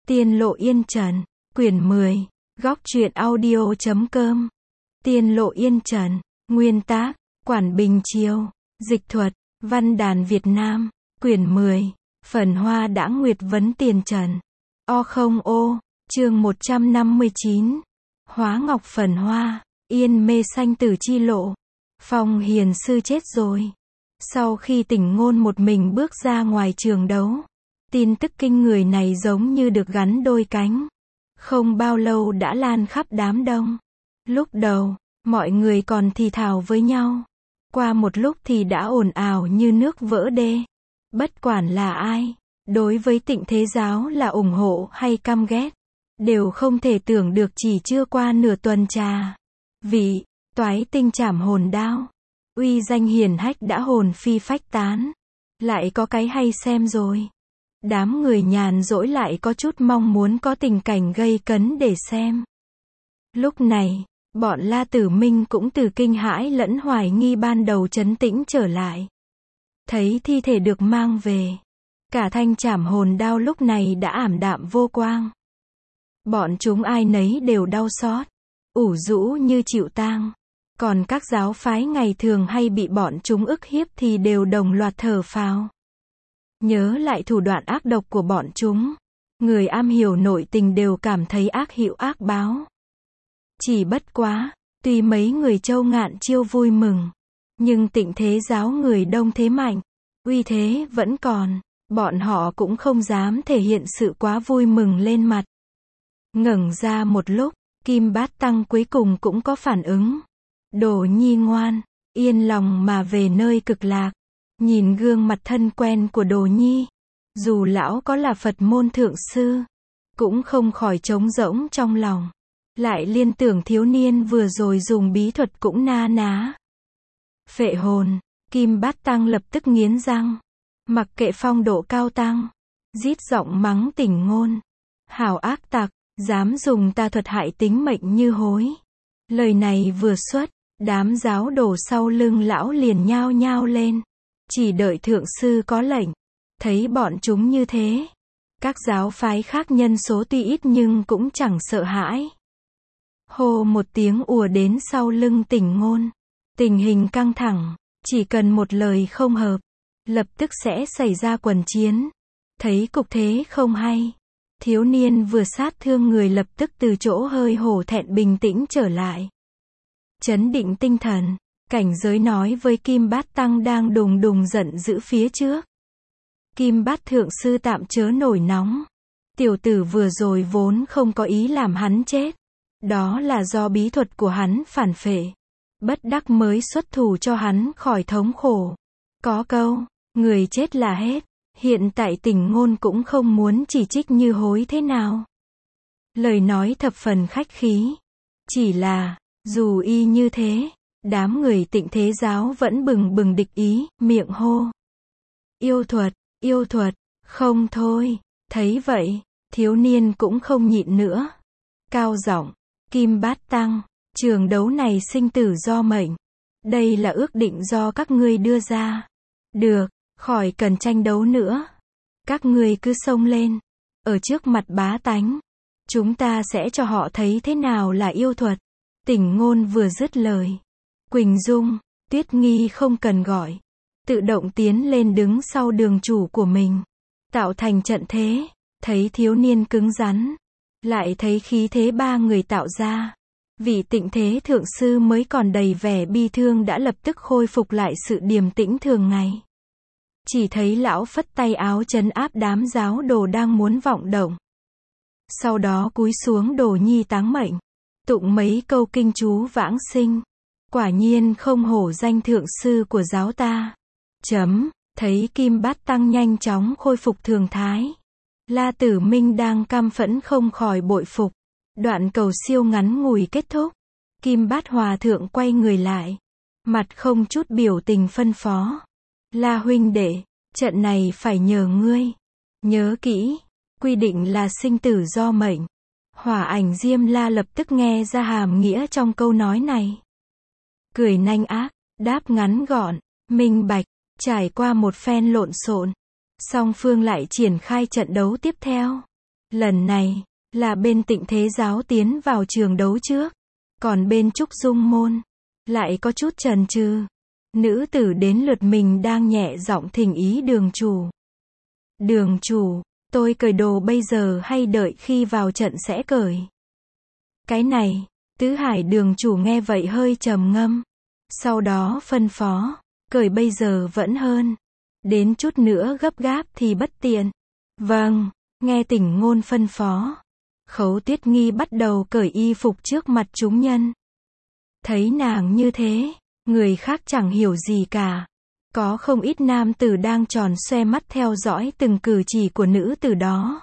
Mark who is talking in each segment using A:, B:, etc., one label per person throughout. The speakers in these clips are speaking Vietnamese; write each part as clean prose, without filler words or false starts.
A: Tiên Lộ Yên Trần, quyển 10, góc truyện audio.com. Tiên Lộ Yên Trần, nguyên tác, Quản Bình Chiêu, dịch thuật, Văn đàn Việt Nam, quyển 10, Phần Hoa Đãng Nguyệt Vấn Tiền Trần. O, chương 159. Hóa Ngọc Phần Hoa, Yên Mê Sanh Tử Chi Lộ. Phong Hiền Sư chết rồi. Sau khi Tỉnh Ngôn một mình bước ra ngoài trường đấu, tin tức kinh người này giống như được gắn đôi cánh. Không bao lâu đã lan khắp đám đông. Lúc đầu, mọi người còn thì thào với nhau. Qua một lúc thì đã ồn ào như nước vỡ đê. Bất quản là ai, đối với Tịnh Thế Giáo là ủng hộ hay căm ghét, đều không thể tưởng được chỉ chưa qua nửa tuần trà. Vị Toái Tinh Trảm Hồn Đao, uy danh hiển hách đã hồn phi phách tán. Lại có cái hay xem rồi. Đám người nhàn rỗi lại có chút mong muốn có tình cảnh gây cấn để xem. Lúc này, bọn La Tử Minh cũng từ kinh hãi lẫn hoài nghi ban đầu trấn tĩnh trở lại. Thấy thi thể được mang về, cả thanh trảm hồn đao lúc này đã ảm đạm vô quang. Bọn chúng ai nấy đều đau xót, ủ rũ như chịu tang. Còn các giáo phái ngày thường hay bị bọn chúng ức hiếp thì đều đồng loạt thở phào. Nhớ lại thủ đoạn ác độc của bọn chúng, người am hiểu nội tình đều cảm thấy ác hữu ác báo. Chỉ bất quá, tuy mấy người Châu Ngạn Chiêu vui mừng, nhưng Tịnh Thế Giáo người đông thế mạnh, uy thế vẫn còn, bọn họ cũng không dám thể hiện sự quá vui mừng lên mặt. Ngẩng ra một lúc, Kim Bát Tăng cuối cùng cũng có phản ứng. Đồ nhi ngoan, yên lòng mà về nơi cực lạc. Nhìn gương mặt thân quen của Đồ nhi, dù lão có là Phật môn thượng sư, cũng không khỏi trống rỗng trong lòng. Lại liên tưởng thiếu niên vừa rồi dùng bí thuật cũng na ná. Phệ hồn, Kim Bát Tăng lập tức nghiến răng. Mặc kệ phong độ cao tăng, rít giọng mắng Tỉnh Ngôn. Hảo ác tặc, dám dùng tà thuật hại tính mệnh như hối. Lời này vừa xuất, đám giáo đồ sau lưng lão liền nhao nhao lên. Chỉ đợi thượng sư có lệnh. Thấy bọn chúng như thế, các giáo phái khác nhân số tuy ít nhưng cũng chẳng sợ hãi. Hô một tiếng ùa đến sau lưng Tỉnh Ngôn. Tình hình căng thẳng, chỉ cần một lời không hợp, lập tức sẽ xảy ra quần chiến. Thấy cục thế không hay, thiếu niên vừa sát thương người lập tức từ chỗ hơi hổ thẹn bình tĩnh trở lại. Chấn định tinh thần, cảnh giới nói với Kim Bát Tăng đang đùng đùng giận dữ phía trước. Kim Bát thượng sư tạm chớ nổi nóng. Tiểu tử vừa rồi vốn không có ý làm hắn chết. Đó là do bí thuật của hắn phản phệ. Bất đắc mới xuất thủ cho hắn khỏi thống khổ. Có câu, người chết là hết. Hiện tại Tỉnh Ngôn cũng không muốn chỉ trích như hối thế nào. Lời nói thập phần khách khí. Chỉ là, dù y như thế, đám người Tịnh Thế Giáo vẫn bừng bừng địch ý, miệng hô. Yêu thuật, không thôi. Thấy vậy, thiếu niên cũng không nhịn nữa. Cao giọng, Kim Bát Tăng, trường đấu này sinh tử do mệnh. Đây là ước định do các ngươi đưa ra. Được, khỏi cần tranh đấu nữa. Các ngươi cứ xông lên. Ở trước mặt bá tánh, chúng ta sẽ cho họ thấy thế nào là yêu thuật. Tỉnh Ngôn vừa dứt lời, Quỳnh Dung, Tuyết Nghi không cần gọi, tự động tiến lên đứng sau đường chủ của mình, tạo thành trận thế. Thấy thiếu niên cứng rắn, lại thấy khí thế ba người tạo ra, vị Tịnh Thế thượng sư mới còn đầy vẻ bi thương đã lập tức khôi phục lại sự điềm tĩnh thường ngày. Chỉ thấy lão phất tay áo trấn áp đám giáo đồ đang muốn vọng động. Sau đó cúi xuống Đồ nhi táng mệnh, tụng mấy câu kinh chú vãng sinh. Quả nhiên không hổ danh thượng sư của giáo ta. Thấy Kim Bát Tăng nhanh chóng khôi phục thường thái. La Tử Minh đang căm phẫn không khỏi bội phục. Đoạn cầu siêu ngắn ngủi kết thúc. Kim Bát Hòa thượng quay người lại. Mặt không chút biểu tình phân phó. La huynh đệ, trận này phải nhờ ngươi. Nhớ kỹ, quy định là sinh tử do mệnh. Hỏa Ảnh Diêm La lập tức nghe ra hàm nghĩa trong câu nói này. Cười nanh ác, đáp ngắn gọn, minh bạch. Trải qua một phen lộn xộn, song phương lại triển khai trận đấu tiếp theo. Lần này, là bên Tịnh Thế Giáo tiến vào trường đấu trước. Còn bên Trúc Dung môn, lại có chút chần chừ. Nữ tử đến lượt mình đang nhẹ giọng thỉnh ý đường chủ. Đường chủ, tôi cởi đồ bây giờ hay đợi khi vào trận sẽ cởi? Cái này, Tứ Hải đường chủ nghe vậy hơi trầm ngâm. Sau đó phân phó, cởi bây giờ vẫn hơn. Đến chút nữa gấp gáp thì bất tiện. Vâng, nghe Tỉnh Ngôn phân phó. Khấu Tuyết Nghi bắt đầu cởi y phục trước mặt chúng nhân. Thấy nàng như thế, người khác chẳng hiểu gì cả. Có không ít nam tử đang tròn xoe mắt theo dõi từng cử chỉ của nữ tử đó.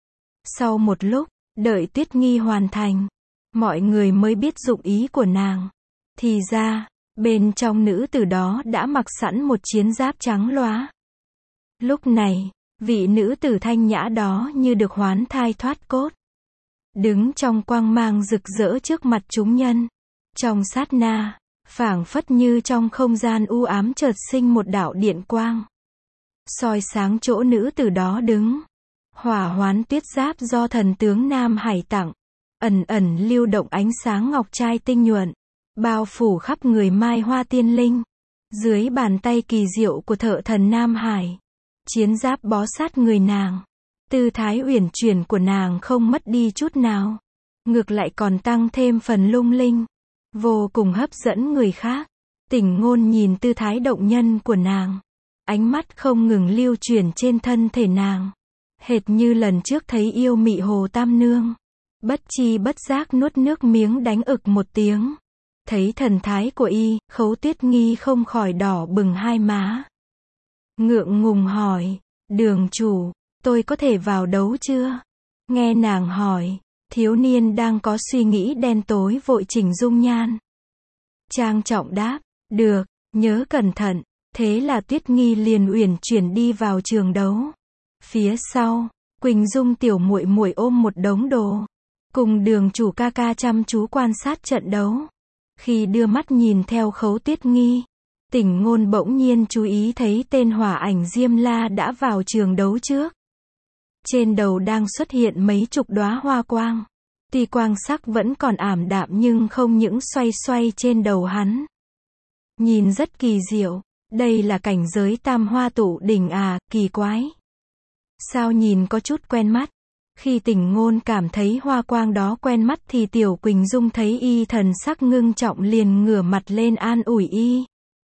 A: Sau một lúc, đợi Tuyết Nghi hoàn thành, mọi người mới biết dụng ý của nàng. Thì ra, bên trong nữ tử đó đã mặc sẵn một chiến giáp trắng loá. Lúc này, vị nữ tử thanh nhã đó như được hoán thai thoát cốt. Đứng trong quang mang rực rỡ trước mặt chúng nhân. Trong sát na, phảng phất như trong không gian u ám chợt sinh một đạo điện quang. Soi sáng chỗ nữ tử đó đứng. Hỏa hoán tuyết giáp do thần tướng Nam Hải tặng. Ẩn ẩn lưu động ánh sáng ngọc trai tinh nhuận. Bao phủ khắp người mai hoa tiên linh. Dưới bàn tay kỳ diệu của thợ thần Nam Hải. Chiến giáp bó sát người nàng. Tư thái uyển chuyển của nàng không mất đi chút nào. Ngược lại còn tăng thêm phần lung linh. Vô cùng hấp dẫn người khác. Tỉnh Ngôn nhìn tư thái động nhân của nàng. Ánh mắt không ngừng lưu chuyển trên thân thể nàng. Hệt như lần trước thấy yêu mị Hồ Tam Nương. Bất chi bất giác nuốt nước miếng đánh ực một tiếng. Thấy thần thái của y, Khấu Tuyết Nghi không khỏi đỏ bừng hai má. Ngượng ngùng hỏi, đường chủ, tôi có thể vào đấu chưa? Nghe nàng hỏi, thiếu niên đang có suy nghĩ đen tối vội chỉnh dung nhan. Trang trọng đáp, được, nhớ cẩn thận. Thế là Tuyết Nghi liền uyển chuyển đi vào trường đấu. Phía sau, Quỳnh Dung tiểu muội muội ôm một đống đồ, cùng đường chủ ca ca chăm chú quan sát trận đấu. Khi đưa mắt nhìn theo Khấu Tuyết Nghi, Tỉnh Ngôn bỗng nhiên chú ý thấy tên hỏa ảnh Diêm La đã vào trường đấu trước. Trên đầu đang xuất hiện mấy chục đóa hoa quang. Tuy quang sắc vẫn còn ảm đạm nhưng không những xoay xoay trên đầu hắn. Nhìn rất kỳ diệu. Đây là cảnh giới tam hoa tụ đỉnh à, kỳ quái. Sao nhìn có chút quen mắt. Khi Tỉnh Ngôn cảm thấy hoa quang đó quen mắt thì Tiểu Quỳnh Dung thấy y thần sắc ngưng trọng liền ngửa mặt lên an ủi y.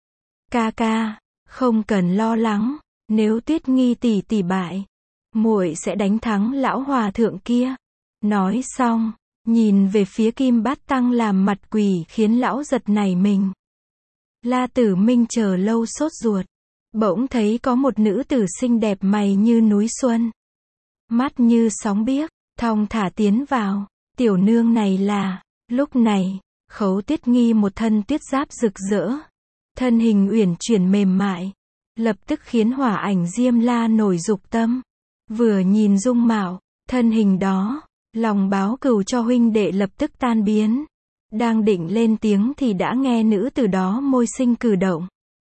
A: Ca ca, không cần lo lắng, nếu Tuyết Nghi tỷ tỷ bại, muội sẽ đánh thắng lão hòa thượng kia. Nói xong, nhìn về phía Kim Bát Tăng làm mặt quỷ khiến lão giật nảy mình. La Tử Minh chờ lâu sốt ruột, bỗng thấy có một nữ tử xinh đẹp mày như núi xuân, mắt như sóng biếc, thong thả tiến vào. Tiểu nương này là, lúc này, Khấu Tuyết Nghi một thân tuyết giáp rực rỡ, thân hình uyển chuyển mềm mại, lập tức khiến hỏa ảnh Diêm La nổi dục tâm. Vừa nhìn dung mạo, thân hình đó, lòng báo cừu cho huynh đệ lập tức tan biến. Đang định lên tiếng thì đã nghe nữ tử đó môi sinh cử động.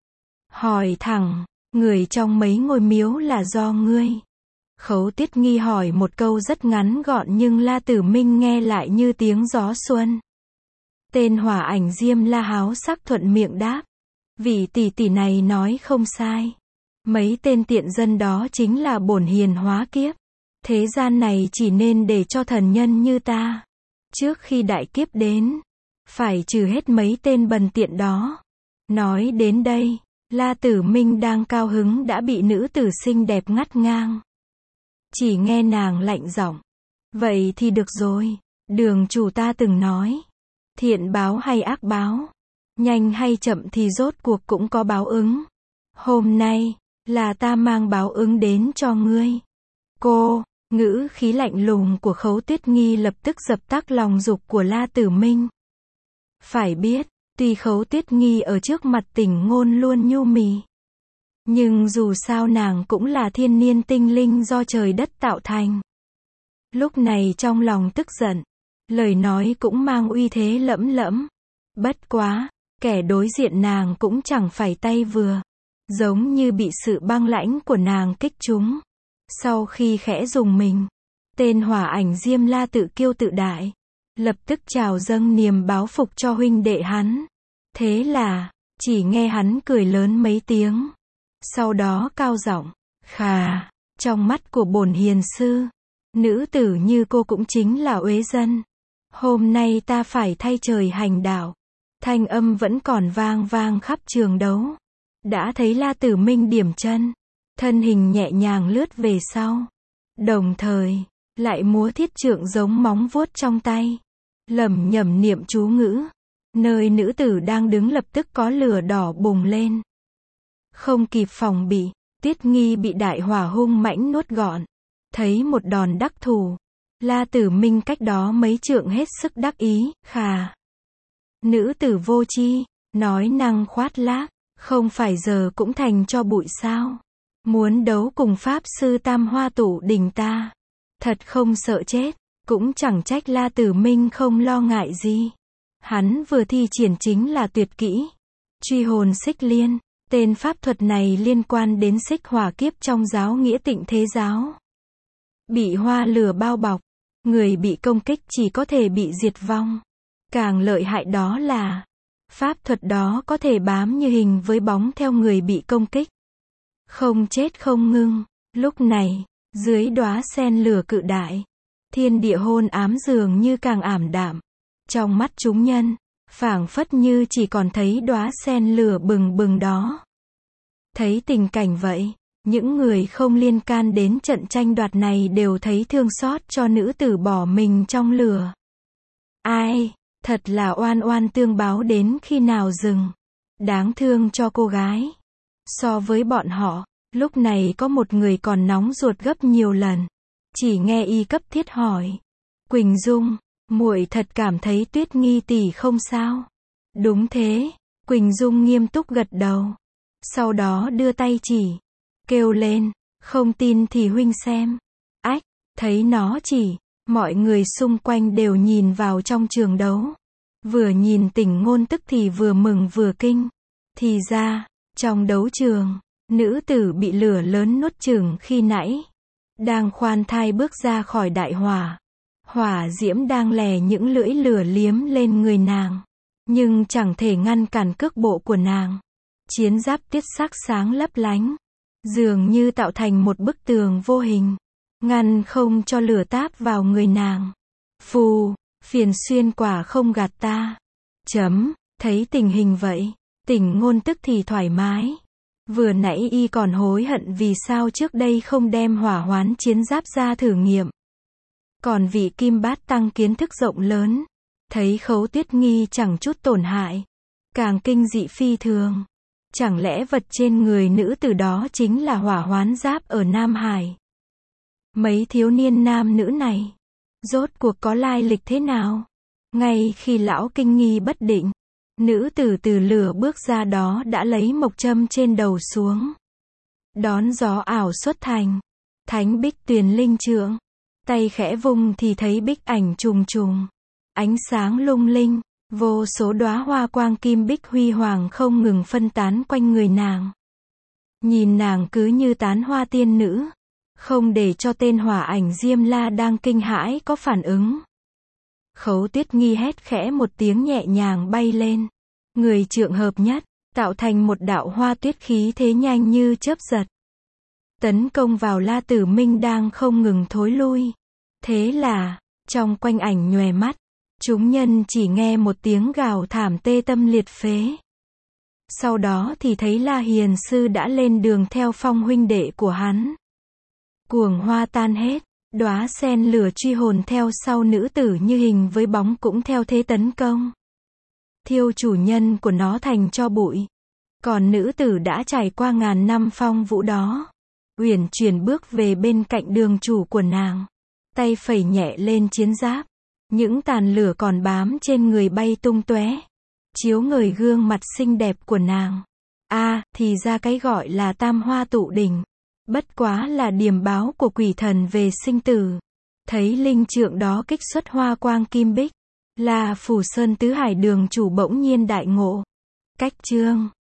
A: Hỏi thẳng, người trong mấy ngôi miếu là do ngươi? Khấu Tuyết Nghi hỏi một câu rất ngắn gọn nhưng La Tử Minh nghe lại như tiếng gió xuân. Tên hỏa ảnh Diêm La háo sắc thuận miệng đáp. Vị tỷ tỷ này nói không sai. Mấy tên tiện dân đó chính là bổn hiền hóa kiếp. Thế gian này chỉ nên để cho thần nhân như ta. Trước khi đại kiếp đến, phải trừ hết mấy tên bần tiện đó. Nói đến đây, La Tử Minh đang cao hứng đã bị nữ tử xinh đẹp ngắt ngang. Chỉ nghe nàng lạnh giọng. Vậy thì được rồi, đường chủ ta từng nói. Thiện báo hay ác báo, nhanh hay chậm thì rốt cuộc cũng có báo ứng. Hôm nay, là ta mang báo ứng đến cho ngươi. Cô, ngữ khí lạnh lùng của Khấu Tuyết Nghi lập tức dập tắt lòng dục của La Tử Minh. Phải biết, tuy Khấu Tuyết Nghi ở trước mặt Tỉnh Ngôn luôn nhu mì, nhưng dù sao nàng cũng là thiên niên tinh linh do trời đất tạo thành. Lúc này trong lòng tức giận, lời nói cũng mang uy thế lẫm lẫm. Bất quá, kẻ đối diện nàng cũng chẳng phải tay vừa, giống như bị sự băng lãnh của nàng kích trúng. Sau khi khẽ rùng mình, Tên hỏa ảnh Diêm La tự kiêu tự đại, lập tức trào dâng niềm báo phục cho huynh đệ hắn. Thế là, chỉ nghe hắn cười lớn mấy tiếng. Sau đó cao giọng, khà, trong mắt của bổn hiền sư, nữ tử như cô cũng chính là uế dân. Hôm nay ta phải thay trời hành đạo. Thanh âm vẫn còn vang vang khắp trường đấu. Đã thấy La Tử Minh điểm chân, thân hình nhẹ nhàng lướt về sau. Đồng thời, lại múa thiết trượng giống móng vuốt trong tay. Lẩm nhẩm niệm chú ngữ. Nơi nữ tử đang đứng lập tức có lửa đỏ bùng lên. Không kịp phòng bị, Tuyết Nghi bị đại hỏa hung mãnh nuốt gọn. Thấy một đòn đắc thủ, La Tử Minh cách đó mấy trượng hết sức đắc ý, khà. Nữ tử vô tri, nói năng khoác lác, không phải giờ cũng thành cho bụi sao? Muốn đấu cùng Pháp Sư Tam Hoa Tụ Đỉnh ta. Thật không sợ chết, cũng chẳng trách La Tử Minh không lo ngại gì. Hắn vừa thi triển chính là tuyệt kỹ. Truy hồn xích liên, tên pháp thuật này liên quan đến xích hỏa kiếp trong giáo nghĩa Tịnh Thế Giáo. Bị hoa lửa bao bọc, người bị công kích chỉ có thể bị diệt vong. Càng lợi hại đó là, pháp thuật đó có thể bám như hình với bóng theo người bị công kích. Không chết không ngưng. Lúc này, dưới đóa sen lửa cự đại, thiên địa hôn ám dường như càng ảm đạm. Trong mắt chúng nhân, phảng phất như chỉ còn thấy đóa sen lửa bừng bừng đó. Thấy tình cảnh vậy, những người không liên can đến trận tranh đoạt này đều thấy thương xót cho nữ tử bỏ mình trong lửa. Ai, thật là oan oan tương báo đến khi nào dừng. Đáng thương cho cô gái. So với bọn họ, lúc này có một người còn nóng ruột gấp nhiều lần. Chỉ nghe y cấp thiết hỏi. Quỳnh Dung, muội thật cảm thấy Tuyết Nghi tỷ không sao? Đúng thế, Quỳnh Dung nghiêm túc gật đầu. Sau đó đưa tay chỉ, kêu lên, không tin thì huynh xem. Ách, thấy nó chỉ, mọi người xung quanh đều nhìn vào trong trường đấu. Vừa nhìn Tỉnh Ngôn tức thì vừa mừng vừa kinh. Thì ra, trong đấu trường, nữ tử bị lửa lớn nuốt chửng khi nãy, đang khoan thai bước ra khỏi đại hỏa. Hỏa diễm đang lè những lưỡi lửa liếm lên người nàng, nhưng chẳng thể ngăn cản cước bộ của nàng. Chiến giáp tiết sắc sáng lấp lánh, dường như tạo thành một bức tường vô hình, ngăn không cho lửa táp vào người nàng. Phù, phiền xuyên quả không gạt ta. Thấy tình hình vậy, Tỉnh Ngôn tức thì thoải mái. Vừa nãy y còn hối hận vì sao trước đây không đem hỏa hoán chiến giáp ra thử nghiệm. Còn vị Kim Bát Tăng kiến thức rộng lớn, thấy Khấu Tuyết Nghi chẳng chút tổn hại, càng kinh dị phi thường. Chẳng lẽ vật trên người nữ tử đó chính là hỏa hoán giáp ở Nam Hải? Mấy thiếu niên nam nữ này, rốt cuộc có lai lịch thế nào? Ngay khi lão kinh nghi bất định, nữ tử từ lửa bước ra đó đã lấy mộc châm trên đầu xuống. Đón gió ảo xuất thành Thánh Bích Tuyền Linh Trượng. Tay khẽ vung thì thấy bích ảnh trùng trùng, ánh sáng lung linh, vô số đóa hoa quang kim bích huy hoàng không ngừng phân tán quanh người nàng. Nhìn nàng cứ như tán hoa tiên nữ, không để cho tên hỏa ảnh Diêm La đang kinh hãi có phản ứng. Khấu Tuyết Nghi hét khẽ một tiếng nhẹ nhàng bay lên, người trượng hợp nhất, tạo thành một đạo hoa tuyết khí thế nhanh như chớp giật. Tấn công vào La Tử Minh đang không ngừng thối lui. Thế là, trong quanh ảnh nhòe mắt, chúng nhân chỉ nghe một tiếng gào thảm tê tâm liệt phế. Sau đó thì thấy La Hiền Sư đã lên đường theo Phong huynh đệ của hắn. Cuồng hoa tan hết, đóa sen lửa truy hồn theo sau nữ tử như hình với bóng cũng theo thế tấn công. Thiêu chủ nhân của nó thành tro bụi. Còn nữ tử đã trải qua ngàn năm phong vũ đó, uyển chuyển bước về bên cạnh đường chủ của nàng, tay phẩy nhẹ lên chiến giáp, những tàn lửa còn bám trên người bay tung tóe, chiếu ngời gương mặt xinh đẹp của nàng. Thì ra cái gọi là Tam Hoa Tụ Đỉnh, bất quá là điềm báo của quỷ thần về sinh tử. Thấy linh trượng đó kích xuất hoa quang kim bích, là Phủ Sơn Tứ Hải đường chủ bỗng nhiên đại ngộ. Cách chương